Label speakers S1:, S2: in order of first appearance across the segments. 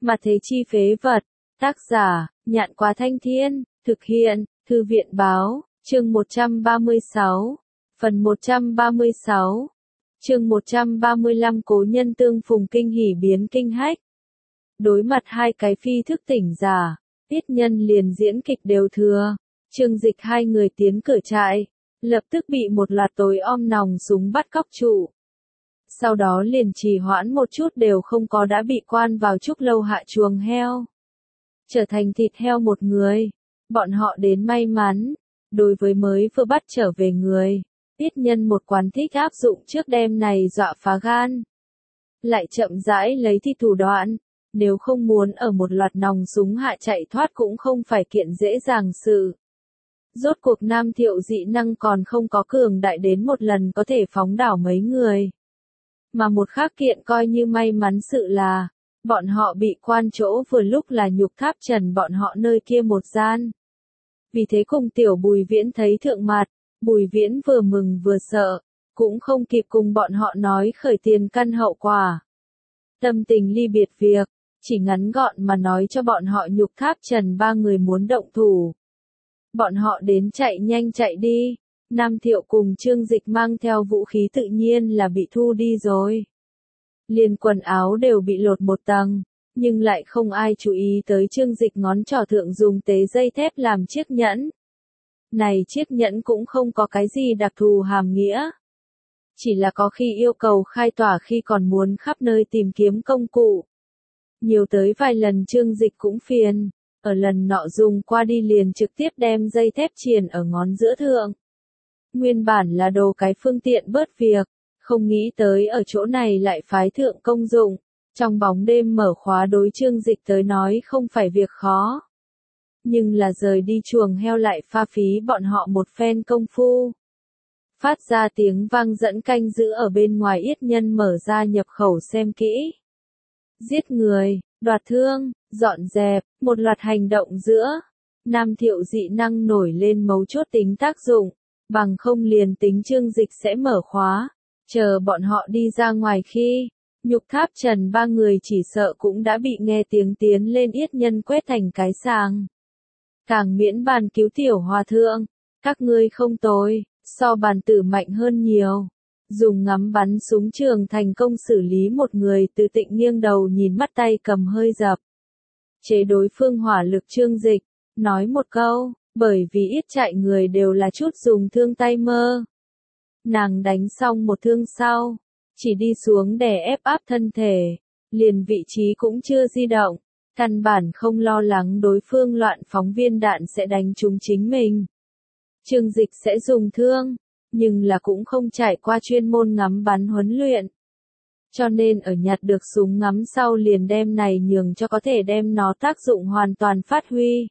S1: Mà thế chi phế vật. Tác giả, Nhạn Quá Thanh Thiên, thực hiện, Thư viện Báo, chương 136, phần 136, chương 135 cố nhân tương phùng kinh hỉ biến kinh hách. Đối mặt hai cái phi thức tỉnh giả, Tiết Nhân liền diễn kịch đều thừa, Trương Dịch hai người tiến cửa trại, lập tức bị một loạt tối om nòng súng bắt cóc trụ. Sau đó liền trì hoãn một chút đều không có đã bị quan vào trúc lâu hạ chuồng heo. Trở thành thịt heo một người. Bọn họ đến may mắn. Đối với mới vừa bắt trở về người, Tiết Nhân một quán thích áp dụng trước đêm này dọa phá gan. Lại chậm rãi lấy thi thủ đoạn. Nếu không muốn ở một loạt nòng súng hạ chạy thoát cũng không phải kiện dễ dàng sự. Rốt cuộc Nam Thiệu dị năng còn không có cường đại đến một lần có thể phóng đảo mấy người. Mà một khác kiện coi như may mắn sự là, bọn họ bị quan chỗ vừa lúc là Nhục Tháp Trần bọn họ nơi kia một gian. Vì thế cùng tiểu Bùi Viễn thấy thượng mặt, Bùi Viễn vừa mừng vừa sợ, cũng không kịp cùng bọn họ nói khởi tiền căn hậu quả. Tâm tình ly biệt việc, chỉ ngắn gọn mà nói cho bọn họ Nhục Tháp Trần ba người muốn động thủ. Bọn họ đến chạy nhanh chạy đi. Nam Thiệu cùng Trương Dịch mang theo vũ khí tự nhiên là bị thu đi rồi. Liền quần áo đều bị lột một tầng, nhưng lại không ai chú ý tới Trương Dịch ngón trỏ thượng dùng tế dây thép làm chiếc nhẫn. Này chiếc nhẫn cũng không có cái gì đặc thù hàm nghĩa. Chỉ là có khi yêu cầu khai tỏa khi còn muốn khắp nơi tìm kiếm công cụ. Nhiều tới vài lần Trương Dịch cũng phiền, ở lần nọ dùng qua đi liền trực tiếp đem dây thép triền ở ngón giữa thượng. Nguyên bản là đồ cái phương tiện bớt việc, không nghĩ tới ở chỗ này lại phái thượng công dụng, trong bóng đêm mở khóa đối Trương Dịch tới nói không phải việc khó. Nhưng là rời đi chuồng heo lại pha phí bọn họ một phen công phu. Phát ra tiếng vang dẫn canh giữ ở bên ngoài Yết Nhân mở ra nhập khẩu xem kỹ. Giết người, đoạt thương, dọn dẹp, một loạt hành động giữa. Nam Thiệu dị năng nổi lên mấu chốt tính tác dụng. Bằng không liền tính Trương Dịch sẽ mở khóa, chờ bọn họ đi ra ngoài khi, Nhục Tháp Trần ba người chỉ sợ cũng đã bị nghe tiếng tiến lên Yết Nhân quét thành cái sàng. Càng miễn bàn cứu tiểu hòa thượng, các ngươi không tồi, so bàn tử mạnh hơn nhiều. Dùng ngắm bắn súng trường thành công xử lý một người từ Tịnh nghiêng đầu nhìn mắt tay cầm hơi dập. Chế đối phương hỏa lực Trương Dịch, nói một câu. Bởi vì ít chạy người đều là chút dùng thương tay mơ. Nàng đánh xong một thương sau, chỉ đi xuống để ép áp thân thể, liền vị trí cũng chưa di động, căn bản không lo lắng đối phương loạn phóng viên đạn sẽ đánh trúng chính mình. Trương Dịch sẽ dùng thương, nhưng là cũng không trải qua chuyên môn ngắm bắn huấn luyện. Cho nên ở nhặt được súng ngắm sau liền đem này nhường cho có thể đem nó tác dụng hoàn toàn phát huy.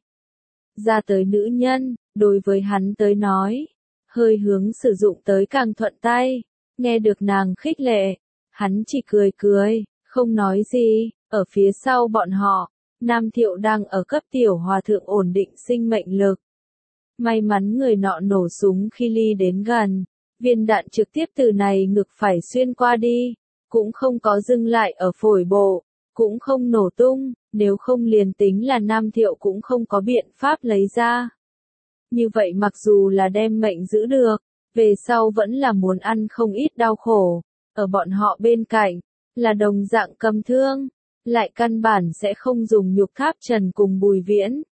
S1: Ra tới nữ nhân, đối với hắn tới nói, hơi hướng sử dụng tới càng thuận tay, nghe được nàng khích lệ, hắn chỉ cười cười, không nói gì, ở phía sau bọn họ, Nam Thiệu đang ở cấp tiểu hòa thượng ổn định sinh mệnh lực. May mắn người nọ nổ súng khi ly đến gần, viên đạn trực tiếp từ này ngực phải xuyên qua đi, cũng không có dừng lại ở phổi bộ, cũng không nổ tung. Nếu không liền tính là Nam Thiệu cũng không có biện pháp lấy ra. Như vậy mặc dù là đem mệnh giữ được, về sau vẫn là muốn ăn không ít đau khổ. Ở bọn họ bên cạnh, là đồng dạng cầm thương, lại căn bản sẽ không dùng Nhục Tháp Trần cùng Bùi Viễn.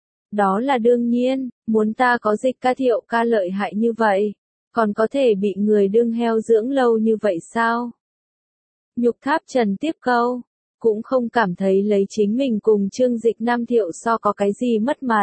S1: Đó là đương nhiên, muốn ta có Dịch ca Thiệu ca lợi hại như vậy, còn có thể bị người đương heo dưỡng lâu như vậy sao? Nhục Tháp Trần tiếp câu. Cũng không cảm thấy lấy chính mình cùng Trương Dịch Nam Thiệu so có cái gì mất mặt.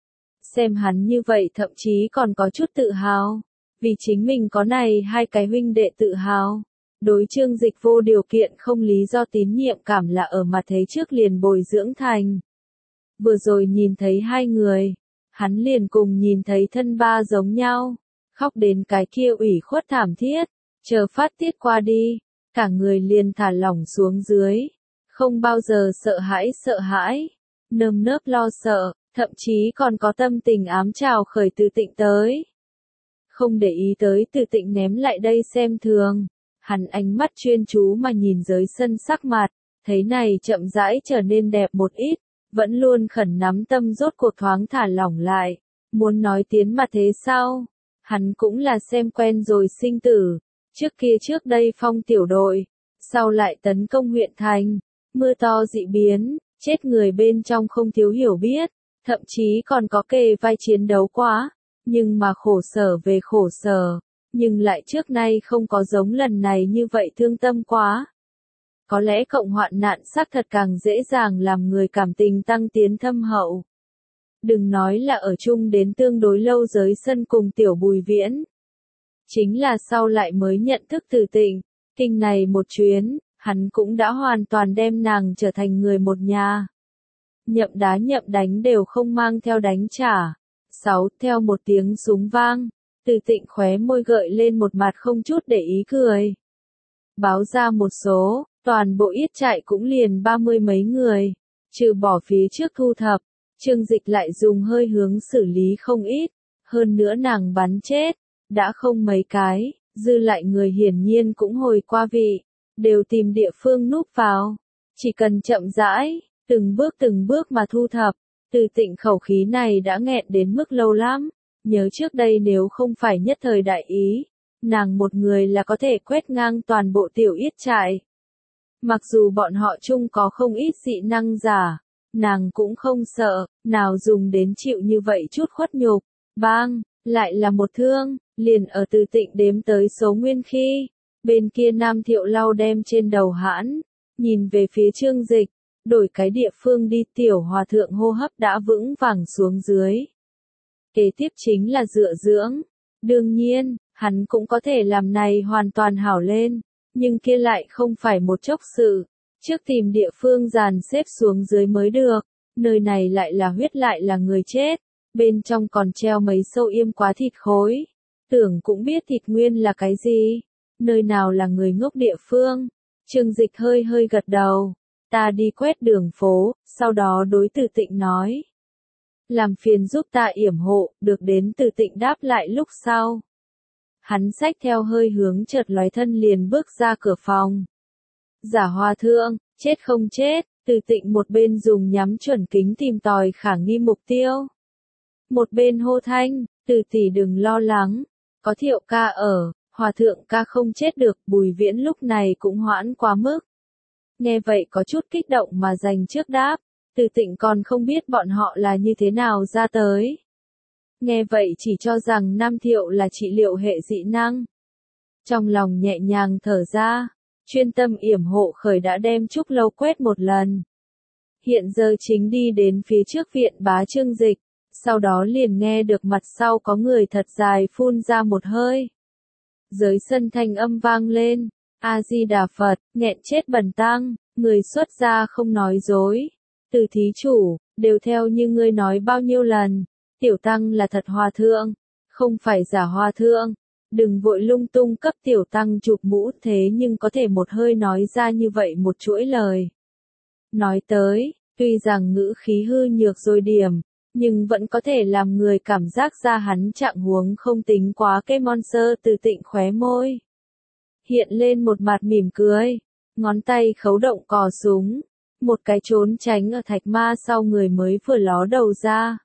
S1: Xem hắn như vậy thậm chí còn có chút tự hào, vì chính mình có này hai cái huynh đệ tự hào. Đối Trương Dịch vô điều kiện không lý do tín nhiệm cảm là ở mặt thế trước liền bồi dưỡng thành. Vừa rồi nhìn thấy hai người, hắn liền cùng nhìn thấy thân ba giống nhau, khóc đến cái kia ủy khuất thảm thiết, chờ phát tiết qua đi, cả người liền thả lỏng xuống dưới. Không bao giờ sợ hãi, nơm nớp lo sợ, thậm chí còn có tâm tình ám trào khởi Từ Tịnh tới. Không để ý tới Từ Tịnh ném lại đây xem thường, hắn ánh mắt chuyên chú mà nhìn dưới sân sắc mặt, Thấy này chậm rãi trở nên đẹp một ít, vẫn luôn khẩn nắm tâm rốt cuộc thoáng thả lỏng lại, muốn nói tiến mà thế sao? Hắn cũng là xem quen rồi sinh tử, trước đây phong tiểu đội, sau lại tấn công huyện thành, mưa to dị biến, chết người bên trong không thiếu hiểu biết, thậm chí còn có kề vai chiến đấu quá, nhưng mà khổ sở về khổ sở, nhưng lại trước nay không có giống lần này như vậy thương tâm quá. Có lẽ cộng hoạn nạn xác thật càng dễ dàng làm người cảm tình tăng tiến thâm hậu. Đừng nói là ở chung đến tương đối lâu giới sân cùng tiểu Bùi Viễn. Chính là sau lại mới nhận thức Từ Tịnh, kinh này một chuyến, hắn cũng đã hoàn toàn đem nàng trở thành người một nhà. Nhậm đá nhậm đánh đều không mang theo đánh trả. 6. Theo một tiếng súng vang, Từ Tịnh khóe môi gợi lên một mặt không chút để ý cười. Báo ra một số, toàn bộ yết trại cũng liền 30 mấy người, trừ bỏ phía trước thu thập, Trương Dịch lại dùng hơi hướng xử lý không ít, hơn nữa nàng bắn chết, đã không mấy cái, dư lại người hiển nhiên cũng hồi qua vị, đều tìm địa phương núp vào, chỉ cần chậm rãi, từng bước mà thu thập. Từ Tịnh khẩu khí này đã nghẹn đến mức lâu lắm, nhớ trước đây nếu không phải nhất thời đại ý, nàng một người là có thể quét ngang toàn bộ tiểu yết trại. Mặc dù bọn họ chung có không ít dị năng giả, nàng cũng không sợ, nào dùng đến chịu như vậy chút khuất nhục. Bang, lại là một thương, liền ở Từ Tịnh đếm tới số nguyên khi, bên kia Nam Thiệu lau đem trên đầu hãn, nhìn về phía Trương Dịch, đổi cái địa phương đi. Tiểu hòa thượng hô hấp đã vững vàng xuống dưới. Kế tiếp chính là dựa dưỡng, đương nhiên, hắn cũng có thể làm này hoàn toàn hảo lên, nhưng kia lại không phải một chốc sự, trước tìm địa phương dàn xếp xuống dưới mới được, nơi này lại là huyết lại là người chết, bên trong còn treo mấy sâu yêm quá thịt khối, tưởng cũng biết thịt nguyên là cái gì, nơi nào là người ngốc địa phương. Trương Dịch hơi gật đầu, ta đi quét đường phố, sau đó đối Từ Tịnh nói. Làm phiền giúp ta yểm hộ, được đến Từ Tịnh đáp lại lúc sau. Hắn xách theo hơi hướng chợt lói thân liền bước ra cửa phòng. Giả hòa thượng, chết không chết, Từ Tịnh một bên dùng nhắm chuẩn kính tìm tòi khả nghi mục tiêu. Một bên hô thanh, Từ tỷ đừng lo lắng, có Thiệu ca ở, hòa thượng ca không chết được. Bùi Viễn lúc này cũng hoãn quá mức. Nghe vậy có chút kích động mà dành trước đáp, Từ Tịnh còn không biết bọn họ là như thế nào ra tới. Nghe vậy chỉ cho rằng Nam Thiệu là trị liệu hệ dị năng. Trong lòng nhẹ nhàng thở ra, chuyên tâm yểm hộ khởi đã đem Trúc Lâu quét một lần. Hiện giờ chính đi đến phía trước viện bá Trương Dịch, sau đó liền nghe được mặt sau có người thật dài phun ra một hơi. Dưới sân thanh âm vang lên, A-di-đà Phật, nghẹn chết bần tăng, người xuất gia không nói dối. Từ thí chủ, đều theo như ngươi nói bao nhiêu lần, tiểu tăng là thật hòa thượng, không phải giả hòa thượng. Đừng vội lung tung cấp tiểu tăng chụp mũ, thế nhưng có thể một hơi nói ra như vậy một chuỗi lời. Nói tới, tuy rằng ngữ khí hư nhược rồi điểm, nhưng vẫn có thể làm người cảm giác ra hắn trạng huống không tính quá cái monster. Từ Tịnh khóe môi hiện lên một mặt mỉm cười, ngón tay khấu động cò súng, một cái trốn tránh ở thạch ma sau người mới vừa ló đầu ra.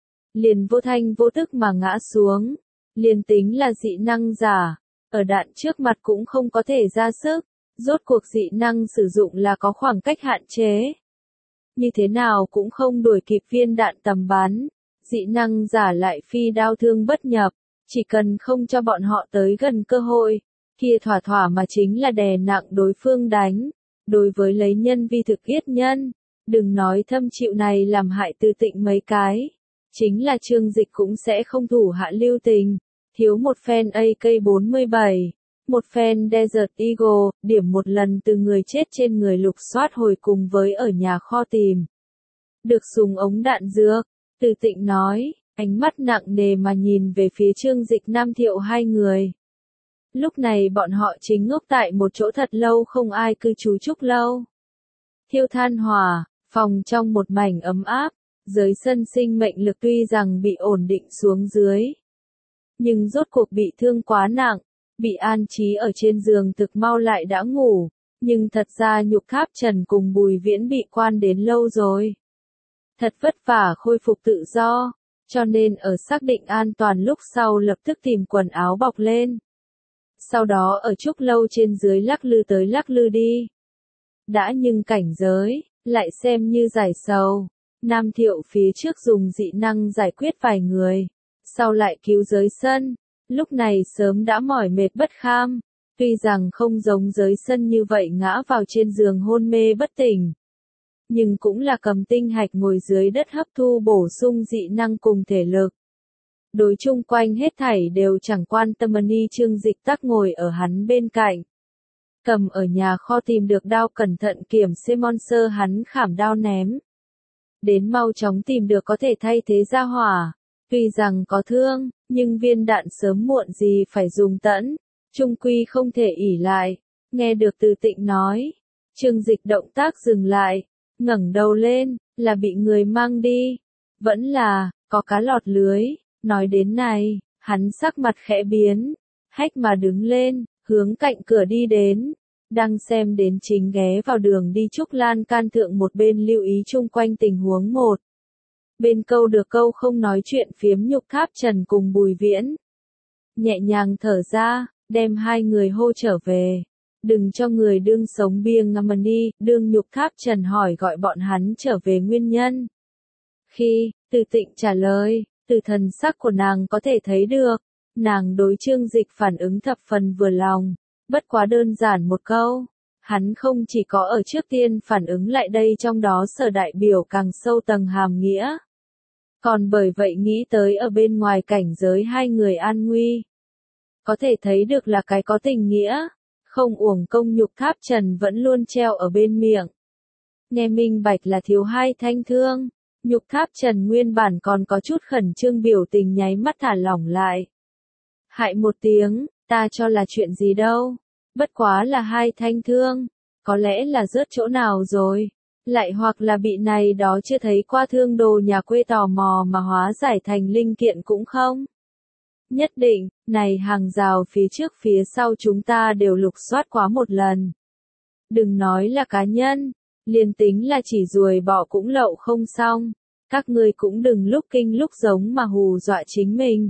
S1: Liền vô thanh vô tức mà ngã xuống, liền tính là dị năng giả, ở đạn trước mặt cũng không có thể ra sức, rốt cuộc dị năng sử dụng là có khoảng cách hạn chế. Như thế nào cũng không đuổi kịp viên đạn tầm bắn, dị năng giả lại phi đao thương bất nhập, chỉ cần không cho bọn họ tới gần cơ hội, kia thỏa thỏa mà chính là đè nặng đối phương đánh. Đối với lấy nhân vi thực yết nhân, đừng nói thâm chịu này làm hại Từ Tịnh mấy cái, chính là Trương Dịch cũng sẽ không thủ hạ lưu tình, thiếu một phen AK-47, một phen Desert Eagle, điểm một lần từ người chết trên người lục soát hồi cùng với ở nhà kho tìm. Được súng ống đạn dược, Từ Tịnh nói, ánh mắt nặng nề mà nhìn về phía Trương Dịch Nam Thiệu hai người. Lúc này bọn họ chính ngốc tại một chỗ thật lâu không ai cư trú Trúc Lâu. Thiêu than hỏa, phòng trong một mảnh ấm áp, dưới sân sinh mệnh lực tuy rằng bị ổn định xuống dưới, nhưng rốt cuộc bị thương quá nặng, bị an trí ở trên giường thực mau lại đã ngủ, Nhưng thật ra Nhục Tháp Trần cùng Bùi Viễn bị quan đến lâu rồi. Thật vất vả khôi phục tự do, cho nên ở xác định an toàn lúc sau lập tức tìm quần áo bọc lên. Sau đó ở Trúc Lâu trên dưới lắc lư tới lắc lư đi. Đã nhưng cảnh giới, lại xem như giải sầu. Nam Thiệu phía trước dùng dị năng giải quyết vài người, sau lại cứu giới sân, lúc này sớm đã mỏi mệt bất kham, tuy rằng không giống giới sân như vậy ngã vào trên giường hôn mê bất tỉnh. Nhưng cũng là cầm tinh hạch ngồi dưới đất hấp thu bổ sung dị năng cùng thể lực. Đối chung quanh hết thảy đều chẳng quan tâm ni Trương Dịch tắc ngồi ở hắn bên cạnh. Cầm ở nhà kho tìm được đao cẩn thận kiểm xê monster hắn khảm đao ném. Đến mau chóng tìm được có thể thay thế ra hỏa. Tuy rằng có thương, nhưng viên đạn sớm muộn gì phải dùng tẫn. Trung quy không thể ỉ lại. Nghe được Từ Tịnh nói. Trương Dịch động tác dừng lại. Ngẩng đầu lên, là bị người mang đi. Vẫn là, có cá lọt lưới. Nói đến này, hắn sắc mặt khẽ biến. Hách mà đứng lên, hướng cạnh cửa đi đến. Đang xem đến chính ghé vào đường đi Trúc Lan can thượng một bên lưu ý chung quanh tình huống một. Bên câu được câu không nói chuyện phiếm Nhục Tháp Trần cùng Bùi Viễn. Nhẹ nhàng thở ra, đem hai người hô trở về. Đừng cho người đương sống bia ngâm đi, đương Nhục Tháp Trần hỏi gọi bọn hắn trở về nguyên nhân. Khi, Từ Tịnh trả lời, từ thần sắc của nàng có thể thấy được, nàng đối Trương Dịch phản ứng thập phần vừa lòng. Bất quá đơn giản một câu, hắn không chỉ có ở trước tiên phản ứng lại đây trong đó sở đại biểu càng sâu tầng hàm nghĩa. Còn bởi vậy nghĩ tới ở bên ngoài cảnh giới hai người an nguy. Có thể thấy được là cái có tình nghĩa, không uổng công Nhục Tháp Trần vẫn luôn treo ở bên miệng. Nghe minh bạch là thiếu hai thanh thương, Nhục Tháp Trần nguyên bản còn có chút khẩn trương biểu tình nháy mắt thả lỏng lại. Hại một tiếng. Ta cho là chuyện gì đâu, bất quá là hai thanh thương, có lẽ là rớt chỗ nào rồi, lại hoặc là bị này đó chưa thấy qua thương đồ nhà quê tò mò mà hóa giải thành linh kiện cũng không. Nhất định, này hàng rào phía trước phía sau chúng ta đều lục soát quá một lần. Đừng nói là cá nhân, liền tính là chỉ ruồi bọ cũng lậu không xong, các ngươi cũng đừng lúc kinh lúc giống mà hù dọa chính mình.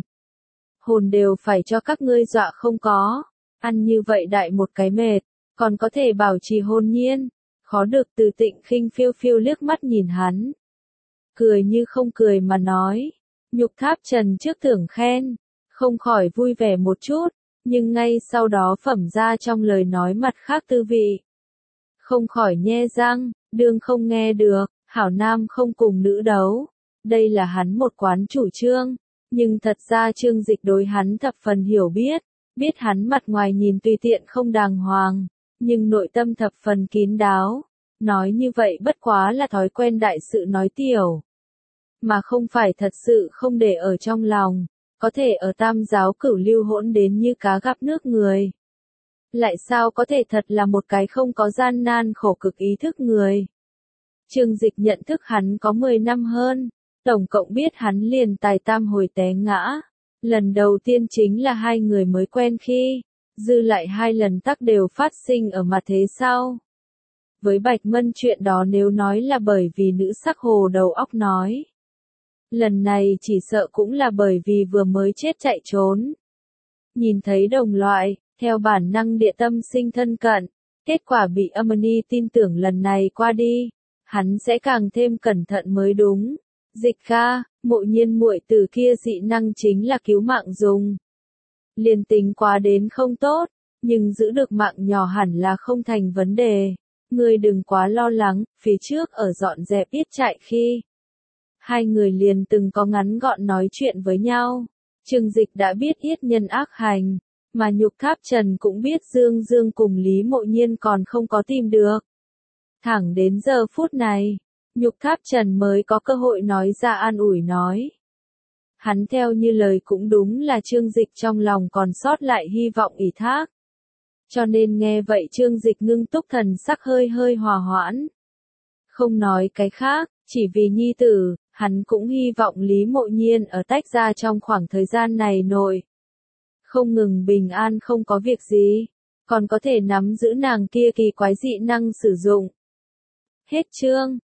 S1: Hồn đều phải cho các ngươi dọa không có, ăn như vậy đại một cái mệt, còn có thể bảo trì hồn nhiên, khó được. Từ Tịnh khinh phiêu phiêu liếc mắt nhìn hắn. Cười như không cười mà nói, Nhục Tháp Trần trước thưởng khen, không khỏi vui vẻ một chút, nhưng ngay sau đó phẩm ra trong lời nói mặt khác tư vị. Không khỏi nhe răng, đương không nghe được, hảo nam không cùng nữ đấu, đây là hắn một quán chủ trương. Nhưng thật ra Trương Dịch đối hắn thập phần hiểu biết hắn mặt ngoài nhìn tùy tiện không đàng hoàng, nhưng nội tâm thập phần kín đáo. Nói như vậy bất quá là thói quen đại sự nói tiểu, mà không phải thật sự không để ở trong lòng, có thể ở tam giáo cửu lưu hỗn đến như cá gặp nước người. Lại sao có thể thật là một cái không có gian nan khổ cực ý thức người. Trương Dịch nhận thức hắn có 10 năm hơn. Tổng cộng biết hắn liền tài tam hồi té ngã. Lần đầu tiên chính là hai người mới quen khi, dư lại hai lần tắc đều phát sinh ở mặt thế sau. Với Bạch Mân chuyện đó nếu nói là bởi vì nữ sắc hồ đầu óc nói. Lần này chỉ sợ cũng là bởi vì vừa mới chết chạy trốn. Nhìn thấy đồng loại, theo bản năng địa tâm sinh thân cận, kết quả bị Amani tin tưởng lần này qua đi, hắn sẽ càng thêm cẩn thận mới đúng. Dịch ca, Mộ Nhiên muội từ kia dị năng chính là cứu mạng dùng. Liền tính quá đến không tốt, nhưng giữ được mạng nhỏ hẳn là không thành vấn đề. Ngươi đừng quá lo lắng, phía trước ở dọn dẹp ít chạy khi. Hai người liền từng có ngắn gọn nói chuyện với nhau. Trương Dịch đã biết yết nhân ác hành, mà Nhục Tháp Trần cũng biết Dương Dương cùng Lý Mộ Nhiên còn không có tìm được. Thẳng đến giờ phút này, Nhục Tháp Trần mới có cơ hội nói ra an ủi nói. Hắn theo như lời cũng đúng là Trương Dịch trong lòng còn sót lại hy vọng ủy thác. Cho nên nghe vậy Trương Dịch ngưng túc thần sắc hơi hơi hòa hoãn. Không nói cái khác, chỉ vì nhi tử, hắn cũng hy vọng Lý Mộ Nhiên ở tách ra trong khoảng thời gian này nội. Không ngừng bình an không có việc gì. còn có thể nắm giữ nàng kia kỳ quái dị năng sử dụng. Hết chương.